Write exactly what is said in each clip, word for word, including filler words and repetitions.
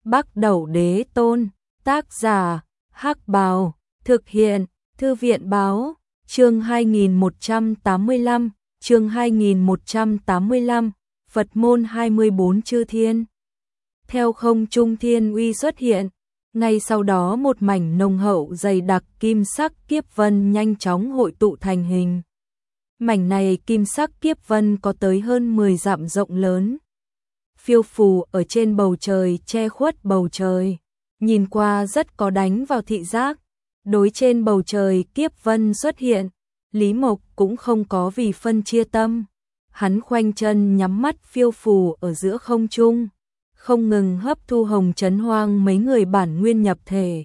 Bắc Đẩu Đế Tôn, tác giả, Hắc Bào, thực hiện, Thư viện Báo, chương hai nghìn một trăm tám mươi lăm, chương hai nghìn một trăm tám mươi lăm, Phật môn hai mươi bốn chư thiên. Theo không trung thiên uy xuất hiện, ngay sau đó một mảnh nồng hậu dày đặc kim sắc kiếp vân nhanh chóng hội tụ thành hình. Mảnh này kim sắc kiếp vân có tới hơn mười dặm rộng lớn, phiêu phù ở trên bầu trời, che khuất bầu trời, nhìn qua rất có đánh vào thị giác. Đối trên bầu trời kiếp vân xuất hiện, Lý Mộc cũng không có vì phân chia tâm, hắn khoanh chân nhắm mắt phiêu phù ở giữa không trung, không ngừng hấp thu hồng trấn hoang mấy người bản nguyên nhập thể,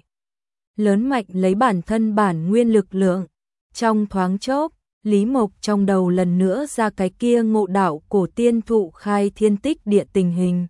lớn mạnh lấy bản thân bản nguyên lực lượng. Trong thoáng chốc, Lý Mộc trong đầu lần nữa ra cái kia ngộ đạo cổ tiên thụ khai thiên tích địa tình hình.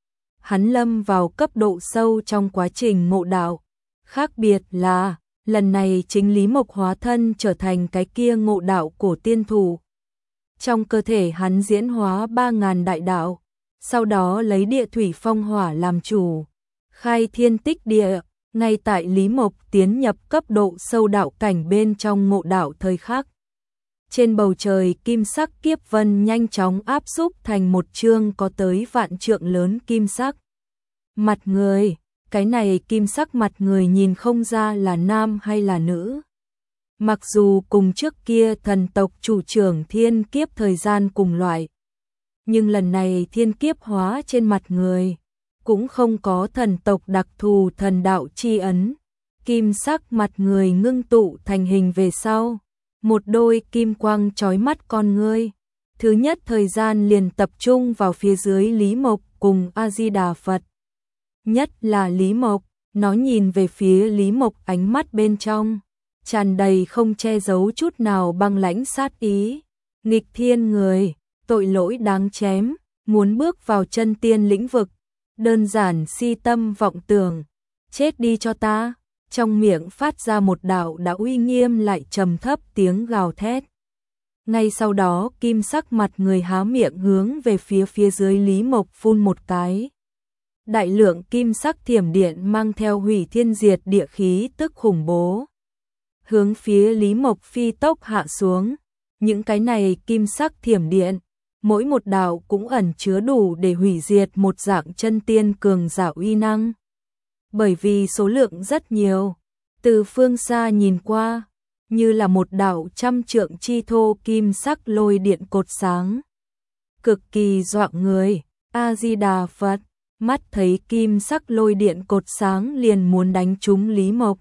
Hắn lâm vào cấp độ sâu trong quá trình ngộ đạo, khác biệt là lần này chính Lý Mộc hóa thân trở thành cái kia ngộ đạo cổ tiên thụ. Trong cơ thể hắn diễn hóa ba ngàn đại đạo, sau đó lấy địa thủy phong hỏa làm chủ, khai thiên tích địa. Ngay tại Lý Mộc tiến nhập cấp độ sâu đạo cảnh bên trong ngộ đạo thời khắc, trên bầu trời kim sắc kiếp vân nhanh chóng áp xúc thành một chương có tới vạn trượng lớn kim sắc mặt người. Cái này kim sắc mặt người nhìn không ra là nam hay là nữ. Mặc dù cùng trước kia thần tộc chủ trưởng thiên kiếp thời gian cùng loại, nhưng lần này thiên kiếp hóa trên mặt người, cũng không có thần tộc đặc thù thần đạo chi ấn. Kim sắc mặt người ngưng tụ thành hình về sau, một đôi kim quang chói mắt con ngươi, thứ nhất thời gian liền tập trung vào phía dưới Lý Mộc cùng A-di-đà Phật. Nhất là Lý Mộc, nó nhìn về phía Lý Mộc, ánh mắt bên trong tràn đầy không che giấu chút nào băng lãnh sát ý. Nghịch thiên người, tội lỗi đáng chém, muốn bước vào chân tiên lĩnh vực, đơn giản si tâm vọng tưởng, chết đi cho ta. Trong miệng phát ra một đạo đã uy nghiêm lại trầm thấp tiếng gào thét. Ngay sau đó kim sắc mặt người há miệng hướng về phía phía dưới Lý Mộc phun một cái. Đại lượng kim sắc thiểm điện mang theo hủy thiên diệt địa khí tức khủng bố, hướng phía Lý Mộc phi tốc hạ xuống. Những cái này kim sắc thiểm điện, mỗi một đạo cũng ẩn chứa đủ để hủy diệt một dạng chân tiên cường giả uy năng. Bởi vì số lượng rất nhiều, từ phương xa nhìn qua, như là một đạo trăm trượng chi thô kim sắc lôi điện cột sáng, cực kỳ dọa người. A-di-đà Phật, mắt thấy kim sắc lôi điện cột sáng liền muốn đánh trúng Lý Mộc.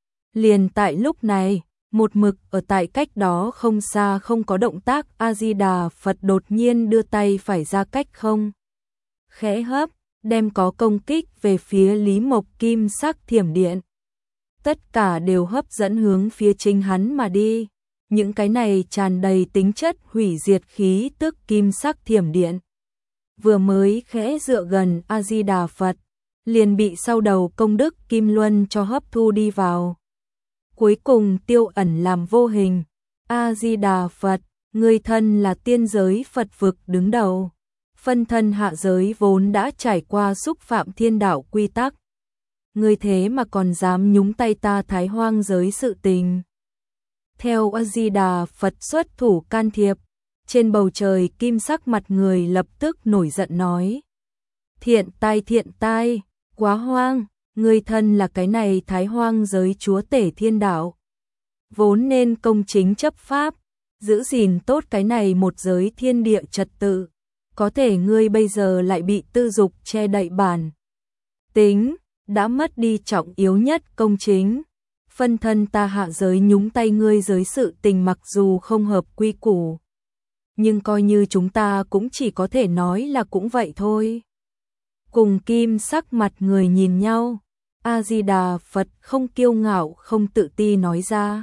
Liền tại lúc này, một mực ở tại cách đó không xa không có động tác A-di-đà Phật đột nhiên đưa tay phải ra cách không khẽ hấp, đem có công kích về phía Lý Mộc kim sắc thiểm điện. Tất cả đều hấp dẫn hướng phía chính hắn mà đi. Những cái này tràn đầy tính chất hủy diệt khí tức kim sắc thiểm điện, vừa mới khẽ dựa gần A-di-đà Phật, liền bị sau đầu công đức Kim Luân cho hấp thu đi vào, cuối cùng tiêu ẩn làm vô hình. A-di-đà Phật, người thân là tiên giới Phật vực đứng đầu, phân thân hạ giới vốn đã trải qua xúc phạm thiên đạo quy tắc, người thế mà còn dám nhúng tay ta Thái Hoang giới sự tình. Theo A-di-đà Phật xuất thủ can thiệp, trên bầu trời kim sắc mặt người lập tức nổi giận nói: thiện tai thiện tai, quá hoang, người thân là cái này Thái Hoang giới chúa tể thiên đạo, vốn nên công chính chấp pháp, giữ gìn tốt cái này một giới thiên địa trật tự, có thể ngươi bây giờ lại bị tư dục che đậy bản tính, đã mất đi trọng yếu nhất công chính. Phân thân ta hạ giới nhúng tay ngươi giới sự tình mặc dù không hợp quy củ, nhưng coi như chúng ta cũng chỉ có thể nói là cũng vậy thôi. Cùng kim sắc mặt người nhìn nhau, A-di-đà Phật không kiêu ngạo không tự ti nói ra: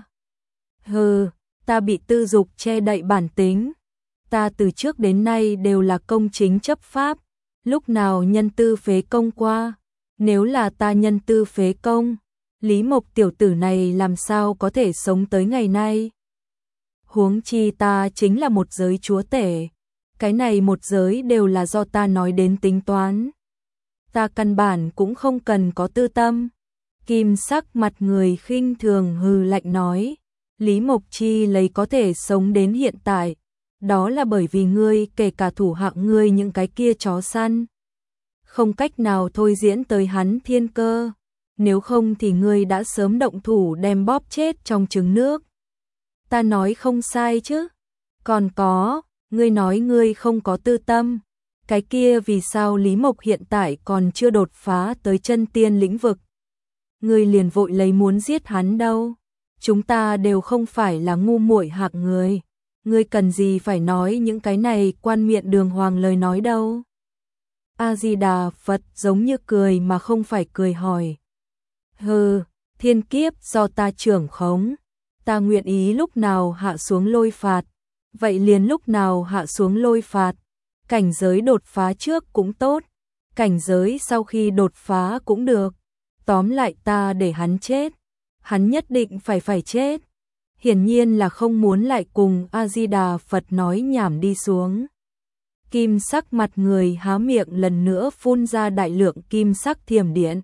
hừ, ta bị tư dục che đậy bản tính, ta từ trước đến nay đều là công chính chấp pháp, lúc nào nhân tư phế công qua. Nếu là ta nhân tư phế công, Lý Mộc tiểu tử này làm sao có thể sống tới ngày nay. Huống chi ta chính là một giới chúa tể, cái này một giới đều là do ta nói đến tính toán. ta căn bản cũng không cần có tư tâm. Kim sắc mặt người khinh thường hừ lạnh nói, Lý Mộc Chi lấy có thể sống đến hiện tại, đó là bởi vì ngươi kể cả thủ hạ ngươi những cái kia chó săn. Không cách nào thôi diễn tới hắn thiên cơ, nếu không thì ngươi đã sớm động thủ đem bóp chết trong trứng nước. Ta nói không sai chứ, còn có, ngươi nói ngươi không có tư tâm, cái kia vì sao Lý Mộc hiện tại còn chưa đột phá tới chân tiên lĩnh vực. Ngươi liền vội lấy muốn giết hắn đâu, chúng ta đều không phải là ngu muội hạng người, ngươi cần gì phải nói những cái này quan miệng đường hoàng lời nói đâu. A-di-đà Phật giống như cười mà không phải cười hỏi. Hừ, thiên kiếp do ta trưởng khống, ta nguyện ý lúc nào hạ xuống lôi phạt, vậy liền lúc nào hạ xuống lôi phạt, cảnh giới đột phá trước cũng tốt, cảnh giới sau khi đột phá cũng được, tóm lại ta để hắn chết, hắn nhất định phải phải chết. Hiển nhiên là không muốn lại cùng A-di-đà Phật nói nhảm đi xuống. Kim sắc mặt người há miệng lần nữa phun ra đại lượng kim sắc thiểm điện.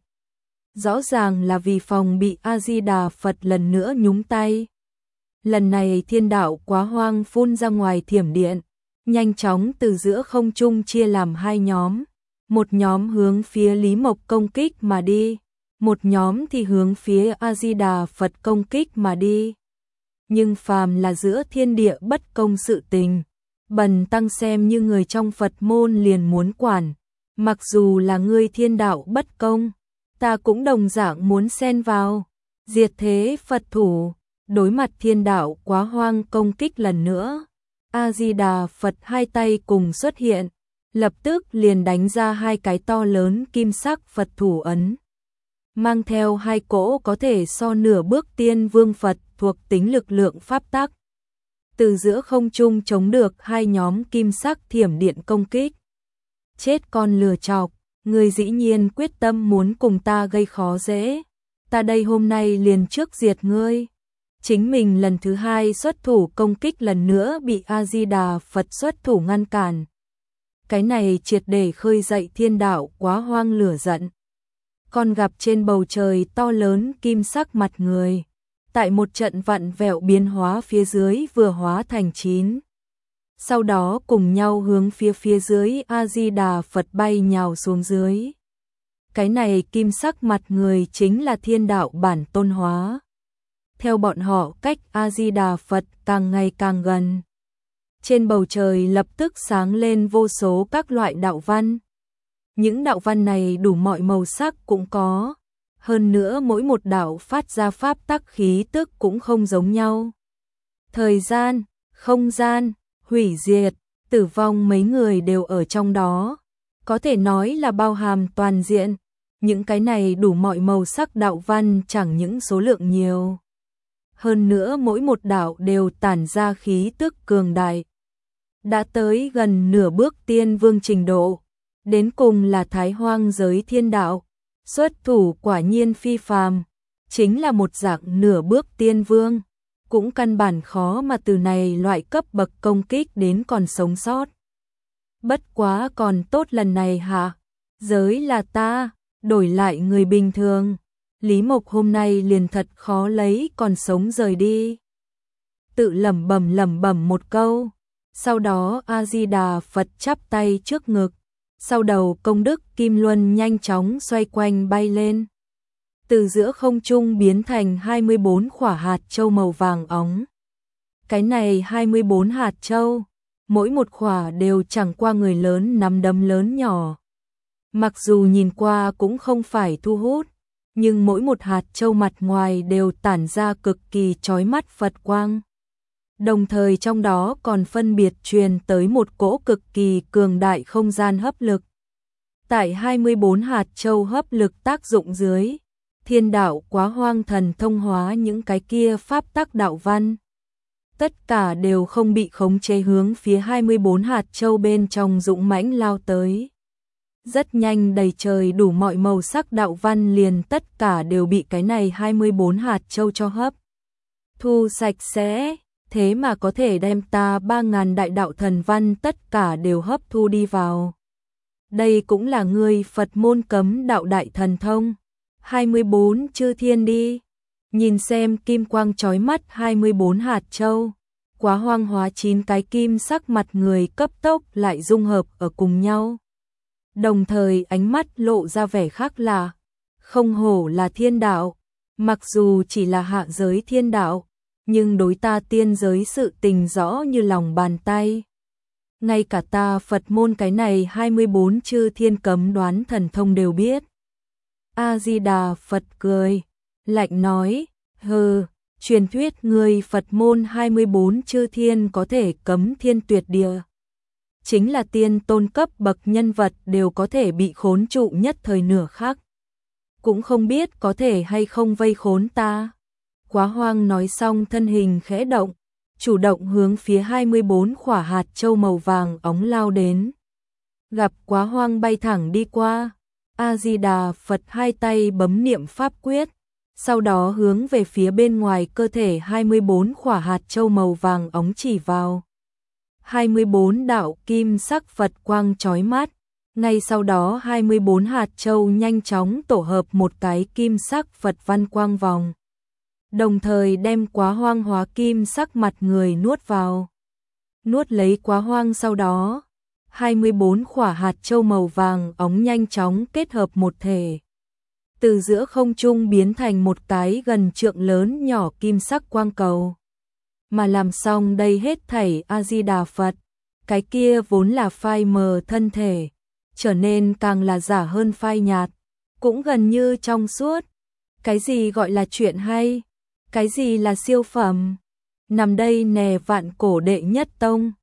Rõ ràng là vì phòng bị A-di-đà Phật lần nữa nhúng tay. Lần này thiên đạo quá hoang phun ra ngoài thiểm điện, nhanh chóng từ giữa không trung chia làm hai nhóm. Một nhóm hướng phía Lý Mộc công kích mà đi, một nhóm thì hướng phía A-di-đà Phật công kích mà đi. Nhưng phàm là giữa thiên địa bất công sự tình, bần tăng xem như người trong Phật môn liền muốn quản, mặc dù là ngươi thiên đạo bất công, ta cũng đồng dạng muốn xen vào, diệt thế Phật thủ. Đối mặt thiên đạo quá hoang công kích lần nữa, A-di-đà Phật hai tay cùng xuất hiện, lập tức liền đánh ra hai cái to lớn kim sắc Phật thủ ấn, mang theo hai cỗ có thể so nửa bước tiên vương Phật thuộc tính lực lượng pháp tắc. Từ giữa không trung chống được hai nhóm kim sắc thiểm điện công kích. Chết con lừa chọc, ngươi dĩ nhiên quyết tâm muốn cùng ta gây khó dễ, ta đây hôm nay liền trước diệt ngươi. Chính mình lần thứ hai xuất thủ công kích lần nữa bị A-di-đà Phật xuất thủ ngăn cản. Cái này triệt để khơi dậy thiên đạo quá hoang lửa giận. Còn gặp trên bầu trời to lớn kim sắc mặt người, tại một trận vặn vẹo biến hóa phía dưới vừa hóa thành chín. Sau đó cùng nhau hướng phía phía dưới A-di-đà Phật bay nhào xuống dưới. Cái này kim sắc mặt người chính là thiên đạo bản tôn hóa. Theo bọn họ cách A-di-đà Phật càng ngày càng gần. Trên bầu trời lập tức sáng lên vô số các loại đạo văn. Những đạo văn này đủ mọi màu sắc cũng có. Hơn nữa mỗi một đạo phát ra pháp tắc khí tức cũng không giống nhau. Thời gian, không gian, hủy diệt, tử vong mấy người đều ở trong đó. Có thể nói là bao hàm toàn diện. Những cái này đủ mọi màu sắc đạo văn chẳng những số lượng nhiều. Hơn nữa mỗi một đạo đều tản ra khí tức cường đại. Đã tới gần nửa bước tiên vương trình độ. Đến cùng là thái hoang giới thiên đạo. Xuất thủ quả nhiên phi phàm. Chính là một dạng nửa bước tiên vương. Cũng căn bản khó mà từ này loại cấp bậc công kích đến còn sống sót. Bất quá còn tốt lần này hả? Giới là ta, đổi lại người bình thường. Lý Mộc hôm nay liền thật khó lấy còn sống rời đi. Tự lẩm bẩm lẩm bẩm một câu. Sau đó A-di-đà Phật chắp tay trước ngực. Sau đầu công đức Kim Luân nhanh chóng xoay quanh bay lên. Từ giữa không trung biến thành hai mươi bốn quả hạt châu màu vàng óng. Cái này hai mươi bốn hạt châu, mỗi một quả đều chẳng qua người lớn nắm đấm lớn nhỏ. Mặc dù nhìn qua cũng không phải thu hút, nhưng mỗi một hạt châu mặt ngoài đều tản ra cực kỳ chói mắt Phật quang. Đồng thời trong đó còn phân biệt truyền tới một cỗ cực kỳ cường đại không gian hấp lực. Tại hai mươi bốn hạt châu hấp lực tác dụng dưới, thiên đạo quá hoang thần thông hóa những cái kia pháp tắc đạo văn. Tất cả đều không bị khống chế hướng phía hai mươi bốn hạt châu bên trong dũng mãnh lao tới. Rất nhanh đầy trời đủ mọi màu sắc đạo văn liền tất cả đều bị cái này hai mươi bốn hạt châu cho hấp. Thu sạch sẽ, thế mà có thể đem ta ba ngàn đại đạo thần văn tất cả đều hấp thu đi vào. đây cũng là ngươi Phật môn cấm đạo đại thần thông. hai mươi bốn chư thiên đi, nhìn xem kim quang chói mắt hai mươi bốn hạt châu, quá hoang hóa chín cái kim sắc mặt người cấp tốc lại dung hợp ở cùng nhau. Đồng thời ánh mắt lộ ra vẻ khác lạ, không hổ là thiên đạo, mặc dù chỉ là hạ giới thiên đạo, nhưng đối ta tiên giới sự tình rõ như lòng bàn tay. Ngay cả ta Phật môn cái này hai mươi bốn chư thiên cấm đoán thần thông đều biết. A-di-đà Phật cười, lạnh nói, hừ, truyền thuyết người Phật môn hai mươi bốn chư thiên có thể cấm thiên tuyệt địa. Chính là tiên tôn cấp bậc nhân vật đều có thể bị khốn trụ nhất thời nửa khắc. Cũng không biết có thể hay không vây khốn ta. Quá hoang nói xong thân hình khẽ động, chủ động hướng phía hai mươi bốn khỏa hạt châu màu vàng óng lao đến. Gặp quá hoang bay thẳng đi qua, A-di-đà Phật hai tay bấm niệm pháp quyết, sau đó hướng về phía bên ngoài cơ thể hai mươi bốn khỏa hạt châu màu vàng óng chỉ vào. hai mươi bốn đạo kim sắc Phật quang chói mắt, ngay sau đó hai mươi bốn hạt châu nhanh chóng tổ hợp một cái kim sắc Phật văn quang vòng. Đồng thời đem quá hoang hóa kim sắc mặt người nuốt vào. Nuốt lấy quá hoang sau đó, hai mươi bốn khỏa hạt châu màu vàng óng nhanh chóng kết hợp một thể. Từ giữa không trung biến thành một cái gần trượng lớn nhỏ kim sắc quang cầu. Mà làm xong đây hết thảy A-di-đà Phật, cái kia vốn là phai mờ thân thể, trở nên càng là giả hơn phai nhạt, cũng gần như trong suốt. Cái gì gọi là chuyện hay? Cái gì là siêu phẩm? Nằm đây nè vạn cổ đệ nhất tông.